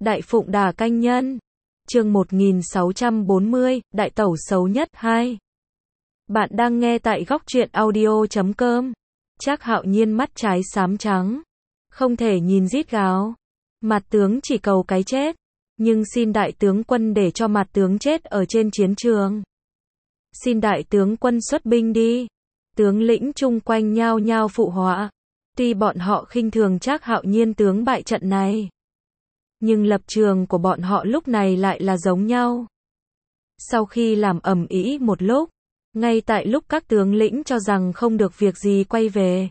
Đại Phụng Đà Canh Nhân. Chương 1640, Đại Tẩu xấu nhất 2. Bạn đang nghe tại góc truyện audio.com. Trác Hạo Nhiên mắt trái xám trắng, không thể nhìn rít gào. Mạt tướng chỉ cầu cái chết, nhưng xin đại tướng quân để cho mạt tướng chết ở trên chiến trường. Xin đại tướng quân xuất binh đi. Tướng lĩnh chung quanh nhao nhao phụ họa. Tuy bọn họ khinh thường Trác Hạo Nhiên tướng bại trận này, nhưng lập trường của bọn họ lúc này lại là giống nhau. Sau khi làm ầm ĩ một lúc, ngay tại lúc các tướng lĩnh cho rằng không được việc gì quay về,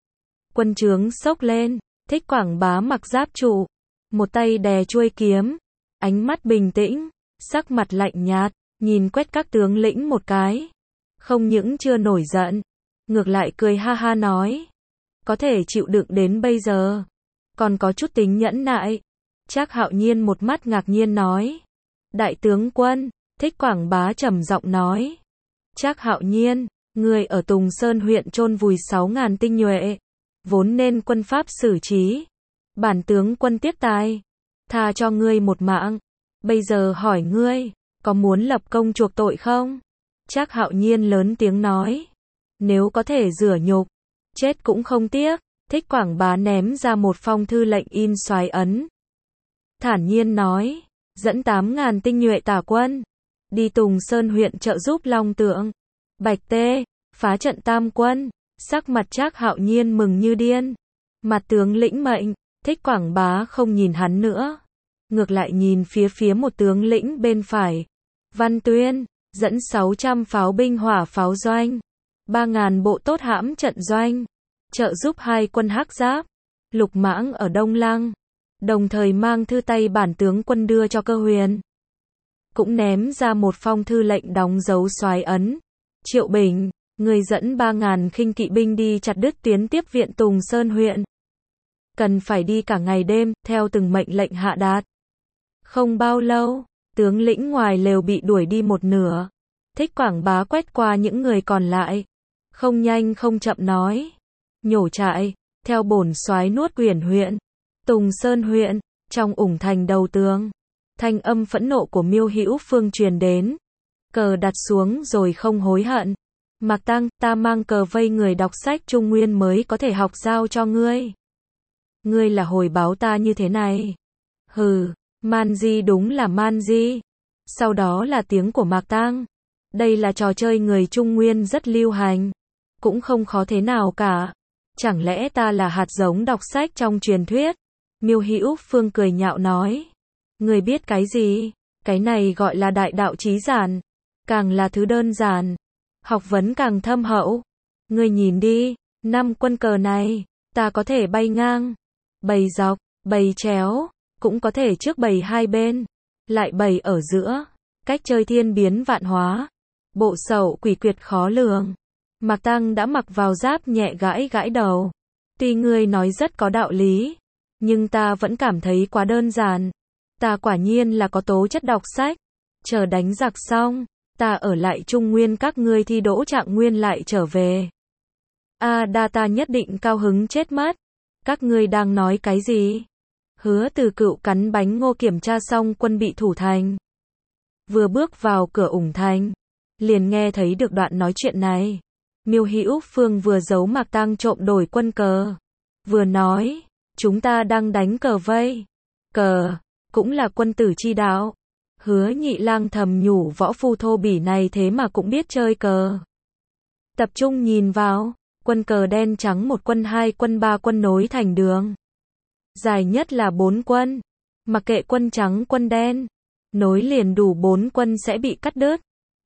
quân trướng xốc lên. Thích Quảng Bá mặc giáp trụ, một tay đè chuôi kiếm, ánh mắt bình tĩnh, sắc mặt lạnh nhạt, nhìn quét các tướng lĩnh một cái. Không những chưa nổi giận, ngược lại cười ha ha nói: có thể chịu đựng đến bây giờ, còn có chút tính nhẫn nại. Trác Hạo Nhiên một mắt ngạc nhiên nói: đại tướng quân. Thích Quảng Bá trầm giọng nói: Trác Hạo Nhiên, người ở Tùng Sơn huyện chôn vùi 6.000 tinh nhuệ, vốn nên quân pháp xử trí. Bản tướng quân tiếp tài, tha cho ngươi một mạng. Bây giờ hỏi ngươi, có muốn lập công chuộc tội không? Trác Hạo Nhiên lớn tiếng nói: nếu có thể rửa nhục, chết cũng không tiếc. Thích Quảng Bá ném ra một phong thư lệnh in xoái ấn, thản nhiên nói: dẫn 8.000 tinh nhuệ tả quân, đi Tùng Sơn huyện trợ giúp Long Tượng, Bạch Tê, phá trận tam quân. Sắc mặt Trác Hạo Nhiên mừng như điên. Mặt tướng lĩnh mệnh. Thích Quảng Bá không nhìn hắn nữa, ngược lại nhìn phía một tướng lĩnh bên phải. Văn Tuyên, dẫn 600 pháo binh hỏa pháo doanh, 3.000 bộ tốt hãm trận doanh, trợ giúp hai quân Hắc Giáp, Lục Mãng ở Đông Lăng. Đồng thời mang thư tay bản tướng quân đưa cho Cơ Huyền. Cũng ném ra một phong thư lệnh đóng dấu xoái ấn: Triệu Bình, người dẫn 3.000 khinh kỵ binh đi chặt đứt tuyến tiếp viện Tùng Sơn huyện. Cần phải đi cả ngày đêm, theo từng mệnh lệnh hạ đạt. Không bao lâu, tướng lĩnh ngoài lều bị đuổi đi một nửa. Thích Quảng Bá quét qua những người còn lại, không nhanh không chậm nói: nhổ trại, theo bổn soái nuốt Uyển huyện, Tùng Sơn huyện. Trong ủng thành đầu tường, thanh âm phẫn nộ của Miêu Hữu Phương truyền đến. Cờ đặt xuống rồi không hối hận. Mạc Tăng, ta mang cờ vây người đọc sách Trung Nguyên mới có thể học giao cho ngươi. Ngươi là hồi báo ta như thế này. Hừ, man di đúng là man di. Sau đó là tiếng của Mạc Tăng. Đây là trò chơi người Trung Nguyên rất lưu hành, cũng không khó thế nào cả. Chẳng lẽ ta là hạt giống đọc sách trong truyền thuyết? Miêu Hữu Phương cười nhạo nói: người biết cái gì? Cái này gọi là đại đạo chí giản. Càng là thứ đơn giản, học vấn càng thâm hậu. Ngươi nhìn đi, 5 quân cờ này, ta có thể bay ngang, bày dọc, bày chéo, cũng có thể trước bày hai bên, lại bày ở giữa. Cách chơi thiên biến vạn hóa, bộ sậu quỷ quyệt khó lường. Mạc Tăng đã mặc vào giáp nhẹ gãi gãi đầu. Tuy ngươi nói rất có đạo lý, nhưng ta vẫn cảm thấy quá đơn giản. Ta quả nhiên là có tố chất đọc sách. Chờ đánh giặc xong, ta ở lại Trung Nguyên, các ngươi thi đỗ Trạng Nguyên lại trở về. Đa ta nhất định cao hứng chết mất. Các ngươi đang nói cái gì? Hứa Từ Cựu cắn bánh ngô kiểm tra xong quân bị thủ thành. Vừa bước vào cửa ủng thành, liền nghe thấy được đoạn nói chuyện này. Miêu Hữu Phương vừa giấu Mạc Tăng trộm đổi quân cờ, vừa nói: chúng ta đang đánh cờ vây. Cờ, cũng là quân tử chi đạo. Hứa Nhị Lang thầm nhủ: võ phu thô bỉ này thế mà cũng biết chơi cờ. Tập trung nhìn vào, quân cờ đen trắng, 1 quân 2 quân 3 quân nối thành đường. Dài nhất là 4 quân. Mặc kệ quân trắng quân đen, nối liền đủ 4 quân sẽ bị cắt đứt.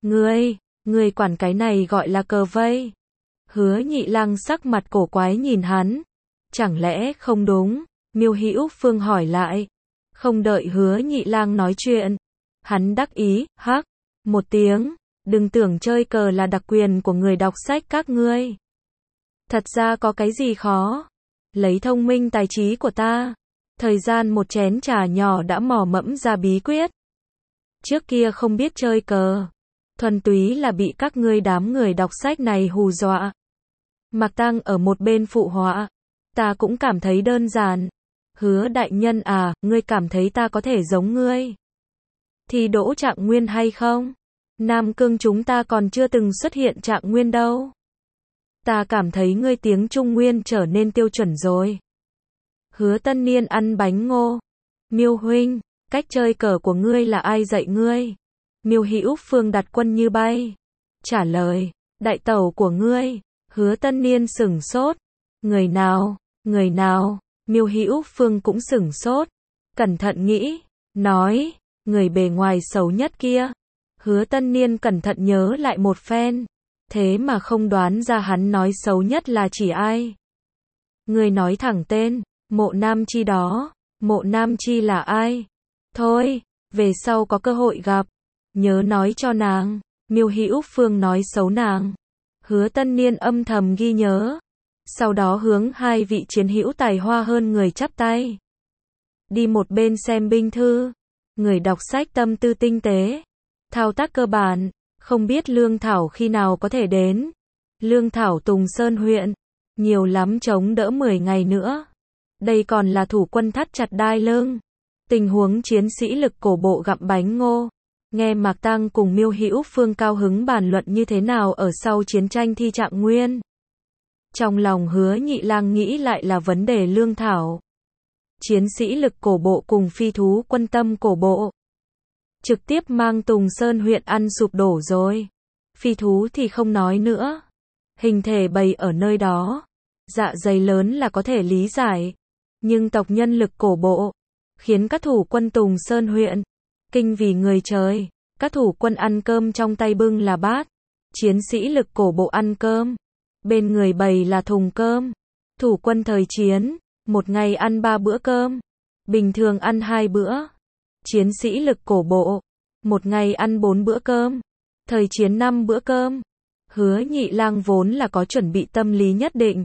Ngươi quản cái này gọi là cờ vây? Hứa Nhị Lang sắc mặt cổ quái nhìn hắn. Chẳng lẽ không đúng? Miêu Hữu Phương hỏi lại. Không đợi Hứa Nhị Lang nói chuyện, hắn đắc ý hắc một tiếng: đừng tưởng chơi cờ là đặc quyền của người đọc sách các ngươi. Thật ra có cái gì khó? Lấy thông minh tài trí của ta, thời gian một chén trà nhỏ đã mò mẫm ra bí quyết. Trước kia không biết chơi cờ, thuần túy là bị các ngươi đám người đọc sách này hù dọa. Mạc Tăng ở một bên phụ họa: ta cũng cảm thấy đơn giản. Hứa đại nhân à, ngươi cảm thấy ta có thể giống ngươi thì đỗ Trạng Nguyên hay không? Nam Cương chúng ta còn chưa từng xuất hiện Trạng Nguyên đâu. Ta cảm thấy ngươi tiếng Trung Nguyên trở nên tiêu chuẩn rồi. Hứa Tân Niên ăn bánh ngô. Miêu huynh, cách chơi cờ của ngươi là ai dạy ngươi? Miêu Hữu Phương đặt quân như bay. Trả lời, đại tẩu của ngươi. Hứa Tân Niên sửng sốt. Người nào? Người nào? Miêu Hữu Phương cũng sửng sốt. Cẩn thận nghĩ, nói, người bề ngoài xấu nhất kia. Hứa Tân Niên cẩn thận nhớ lại một phen. Thế mà không đoán ra hắn nói xấu nhất là chỉ ai. Người nói thẳng tên, Mộ Nam Chi đó. Mộ Nam Chi là ai? Thôi, về sau có cơ hội gặp, nhớ nói cho nàng. Miêu Hữu Phương nói xấu nàng. Hứa Tân Niên âm thầm ghi nhớ. Sau đó hướng hai vị chiến hữu tài hoa hơn người chắp tay. Đi một bên xem binh thư. Người đọc sách tâm tư tinh tế. Thao tác cơ bản. Không biết Lương Thảo khi nào có thể đến. Lương Thảo Tùng Sơn huyện. Nhiều lắm chống đỡ 10 ngày nữa. Đây còn là thủ quân thắt chặt đai lưng. Tình huống chiến sĩ lực cổ bộ gặm bánh ngô. Nghe Mạc Tăng cùng Miêu Hữu Phương cao hứng bàn luận như thế nào ở sau chiến tranh thi Trạng Nguyên. Trong lòng Hứa Nhị Lang nghĩ lại là vấn đề lương thảo. Chiến sĩ lực cổ bộ cùng phi thú quân tâm cổ bộ. Trực tiếp mang Tùng Sơn huyện ăn sụp đổ rồi. Phi thú thì không nói nữa. Hình thể bầy ở nơi đó. Dạ dày lớn là có thể lý giải. Nhưng tộc nhân lực cổ bộ. Khiến các thủ quân Tùng Sơn huyện. Kinh vì người trời. Các thủ quân ăn cơm trong tay bưng là bát. Chiến sĩ lực cổ bộ ăn cơm. Bên người bầy là thùng cơm. Thủ quân thời chiến. Một ngày ăn 3 bữa cơm. Bình thường ăn 2 bữa. Chiến sĩ lực cổ bộ. Một ngày ăn 4 bữa cơm. Thời chiến 5 bữa cơm. Hứa Nhị Lang vốn là có chuẩn bị tâm lý nhất định.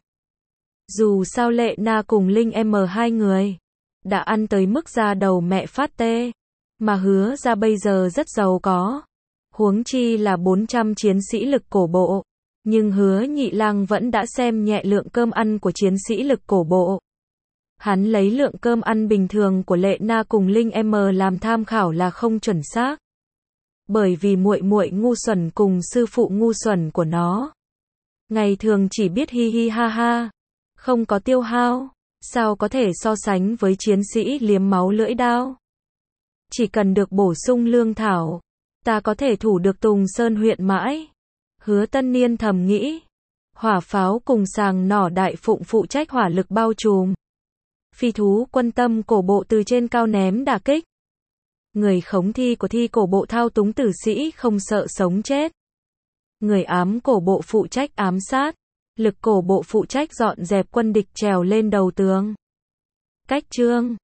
Dù sao Lệ Na cùng Linh M hai người đã ăn tới mức da đầu mẹ phát tê. Mà Hứa ra bây giờ rất giàu có. Huống chi là 400 chiến sĩ lực cổ bộ. Nhưng Hứa Nhị Lang vẫn đã xem nhẹ lượng cơm ăn của chiến sĩ lực cổ bộ. Hắn lấy lượng cơm ăn bình thường của Lệ Na cùng Linh M làm tham khảo là không chuẩn xác. Bởi vì muội muội ngu xuẩn cùng sư phụ ngu xuẩn của nó. Ngày thường chỉ biết hi hi ha ha. Không có tiêu hao. Sao có thể so sánh với chiến sĩ liếm máu lưỡi đao. Chỉ cần được bổ sung lương thảo. Ta có thể thủ được Tùng Sơn huyện mãi. Hứa Tân Niên thầm nghĩ. Hỏa pháo cùng sàng nỏ đại phụng phụ trách hỏa lực bao trùm. Phi thú quân tâm cổ bộ từ trên cao ném đả kích. Người khống thi của thi cổ bộ thao túng tử sĩ không sợ sống chết. Người ám cổ bộ phụ trách ám sát. Lực cổ bộ phụ trách dọn dẹp quân địch trèo lên đầu tường. Cách chương